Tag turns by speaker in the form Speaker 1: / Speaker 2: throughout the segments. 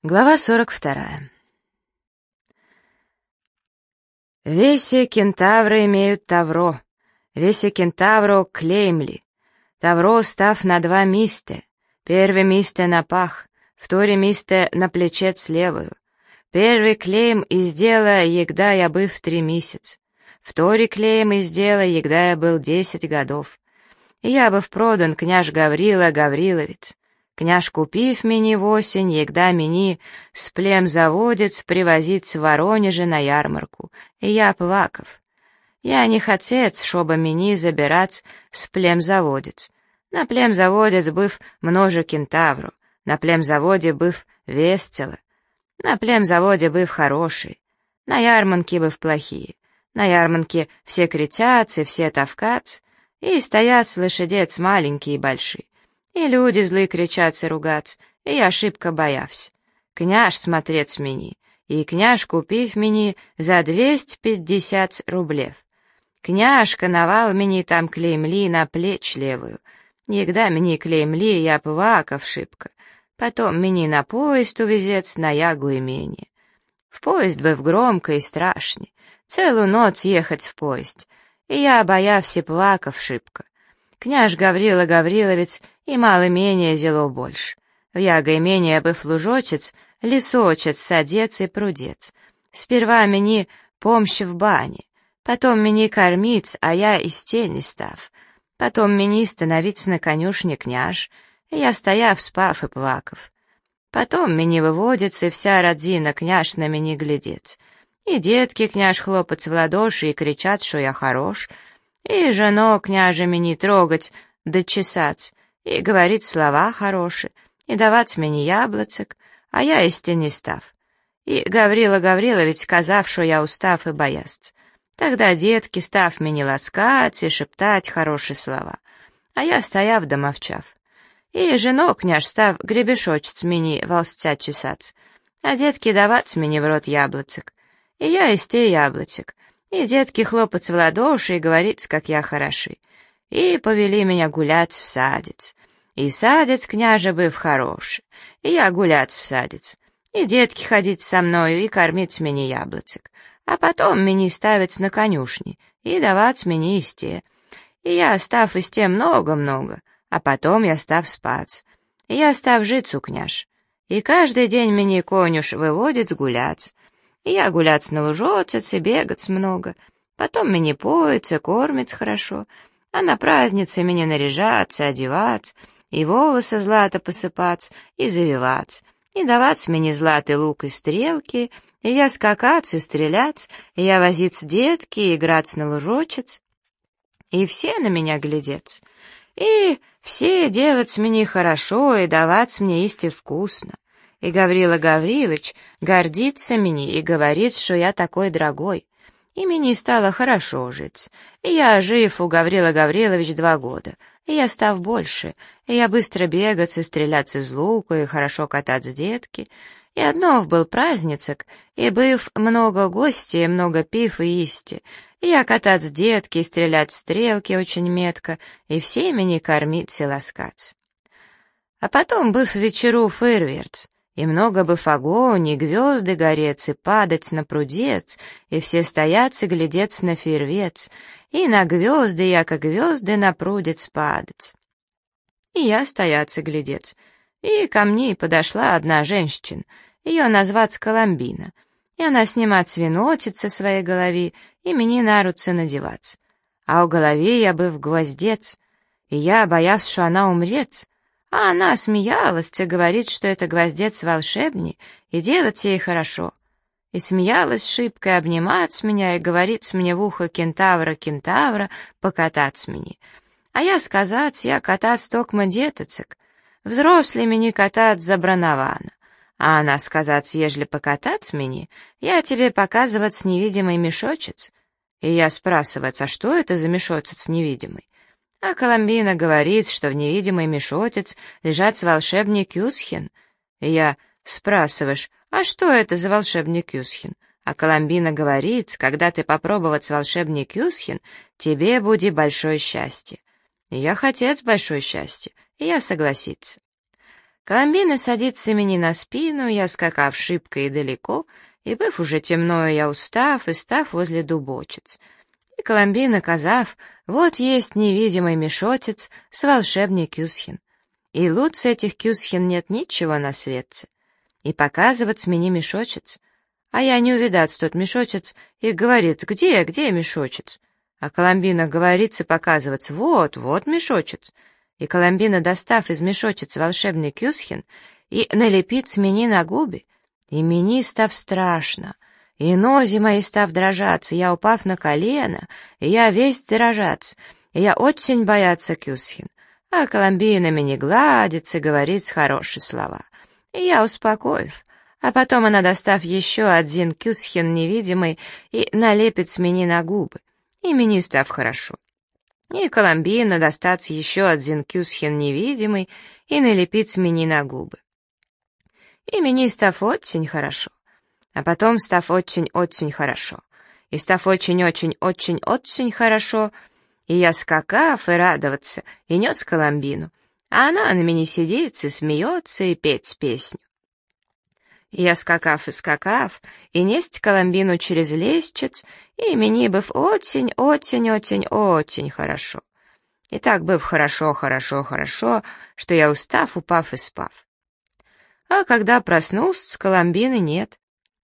Speaker 1: Глава 42. Веси кентавры имеют тавро, веси кентавро клеймли. Тавро став на 2 місте, перве місте на пах, вторе місте на плечец левую. Первый клейм издела, егда я быв 3 місяц. Вторый клейм издела, егда я был 10 годов. И я быв продан княж Гаврила Гавриловец. Княж купив мені в осень, егда мені с племзаводец привозить в Воронеже на ярмарку, и я плакав. Я не хотец, чтобы мені забирать с племзаводец. На племзаводец быв множе кентавру, на племзаводе быв весело, на племзаводе быв хороший, на ярмарке быв плохие, на ярмарке все кричатся, все тавкац, и стоят лошадец маленькие и большие. И люди злые кричатся ругаться, и я шибко боявся. Княж смотрец мені, и княж купив мені за 250 рублев. Княж коновал мені там клеймли на плеч левую. Егда мені клеймли, я плакав шибко. Потом мені на поезд увезец на ягу имение. В поезд быв громко и страшно. Целую ночь ехать в поезд. И я боявся плакав шибко. Княж Гаврила Гавриловец и мало менее зело больше. В яго имение быв лужочец, лесочец, садец и прудец. Сперва мені помощь в бане, потом мені кормить, а я из тени став. Потом мені становиться на конюшне княж, и я стояв, спав и плакав. Потом мені выводится, и вся родзина княж на мені глядец. И детки княж хлопать в ладоши и кричат, что я хорош, и жено княже мені трогать да чесать, и говорить слова хорошие, и давать мені яблоцек, а я исти не став. И Гаврила Гаврилович казав, что я устав и бояст. Тогда детки став мені ласкать и шептать хорошие слова, а я стояв да мовчав. И жено княж став гребешочец мені волстя чесать, а детки давать мені в рот яблоцек, и я исти яблоцек, и детки хлопать в ладоши и говорить, как я хороши. И повели меня гулять в садец. И садец княже быв хороший, и я гулять в садец. И детки ходить со мною и кормить мне яблоцек. А потом меня ставить на конюшни и давать мне исте. И я став исте много-много, а потом я став спать. И я став жить у княж. И каждый день меня конюш выводит гулять. И я гулять на лужотец и бегать много. Потом меня поется, кормить хорошо. А на празднице меня наряжаться, одевать, и волосы злато посыпать, и завивать, и давать мне златый лук и стрелки, и я скакать и стрелять, и я возить детки, и играть на лужочец, и все на меня глядеть, и все делать мне хорошо, и давать мне исти вкусно. И Гаврила Гаврилович гордится мне и говорит, что я такой дорогой. И мне стало хорошо жить. И я жив у Гаврила Гаврилович 2 года. И я став больше. И я быстро бегать и стрелять из лука, и хорошо катать с детки. И однов был праздницек, и быв много гостей, много пив и исти. И я катать с детки, и стрелять стрелки очень метко, и все меня кормить и ласкать. А потом быв вечеру фейерверц. И много бы огонь, и гвезды горец, и падать на прудец, и все стоят и глядец на фейервец, и на гвезды, яко гвезды на прудец падать. И я стоять и глядец, и ко мне подошла одна женщина, ее назвать Коломбина, и она снимать свинотец со своей головы и мне на руцы надевать. А у голове я бы в гвоздец, и я боялся, что она умрет. А она смеялась и говорит, что это гвоздец волшебный, и делать ей хорошо. И смеялась шибко, и обнимать меня, и говорит мне в ухо кентавра, кентавра, покатать мне. А я сказать, я катать токмо детоцек, взрослый мне катать забрановано. А она сказать, ежели покатать мне, я тебе показывать невидимый мешочец. И я спрашивать, а что это за мешочец невидимый? А Коломбина говорит, что в невидимый мешочец лежат волшебник Кюсхин. И я спрашиваешь, а что это за волшебник Кюсхин? А Коломбина говорит, когда ты попробовать волшебник Кюсхин, тебе будет большое счастье. И я хотец большое счастье, и я согласиться. Коломбина садится мне на спину, я скакав шибко и далеко, и быв уже темно, я устав, и став возле дубочиц. И Коломбина, казав, вот есть невидимый мешотец с волшебный Кюсхин. И лучше этих Кюсхин нет ничего на свете. И показывать мне мешочец. А я не увидать тот мешочец, и говорит, где мешочец? А Коломбина говорит и показывать, вот мешочец. И Коломбина, достав из мешочец волшебный Кюсхин, и налепит мне на губы, и мне став страшно, и ноги мои став дрожаться, я упав на колено, и я весь дрожаться, и я очень бояться Кюсхин. А Коломбина меня гладит и говорит хорошие слова. И я успокоив, а потом она, достав еще один Кюсхин невидимый, и налепит мне на губы, и мне став хорошо. И Коломбина достать еще один Кюсхин невидимый и налепить мне на губы. И мне став очень хорошо, а потом став очень-очень хорошо, и став очень-очень-очень-очень хорошо, и я скакав и радоваться, и нес Коломбину, а она на меня сидит и смеется и петь песню. И я скакав, и несть Коломбину через лестниц, и мне быв очень-очень-очень-очень хорошо. И так быв хорошо, что я устав, упав и спав. А когда проснулся, Коломбины нет.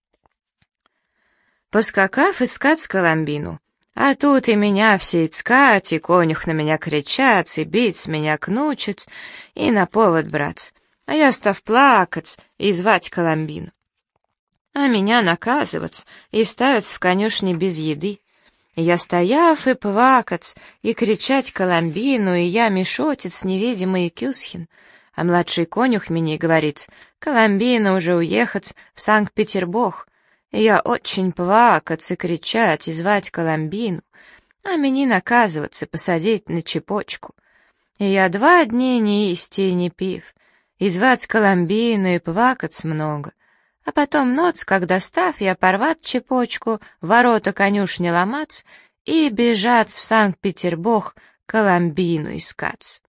Speaker 1: Поскакав искать Коломбину, а тут и меня все искать, и конюх на меня кричать, и бить меня кнучить, и на повод брать. А я став плакать и звать Коломбину. А меня наказывать и ставить в конюшне без еды. И я стояв и плакать, и кричать Коломбину, и я мешотец невидимый Кюсхин. А младший конюх мне говорит, Коломбина уже уехать в Санкт-Петербург. И я очень плакать и кричать и звать Коломбину, а меня наказываться посадить на цепочку. И я 2 дня не есть и не пив, и звать Коломбину и плакать много. А потом ночь, когда став, я порвать цепочку, ворота конюшни ломать и бежать в Санкт-Петербург Коломбину искать.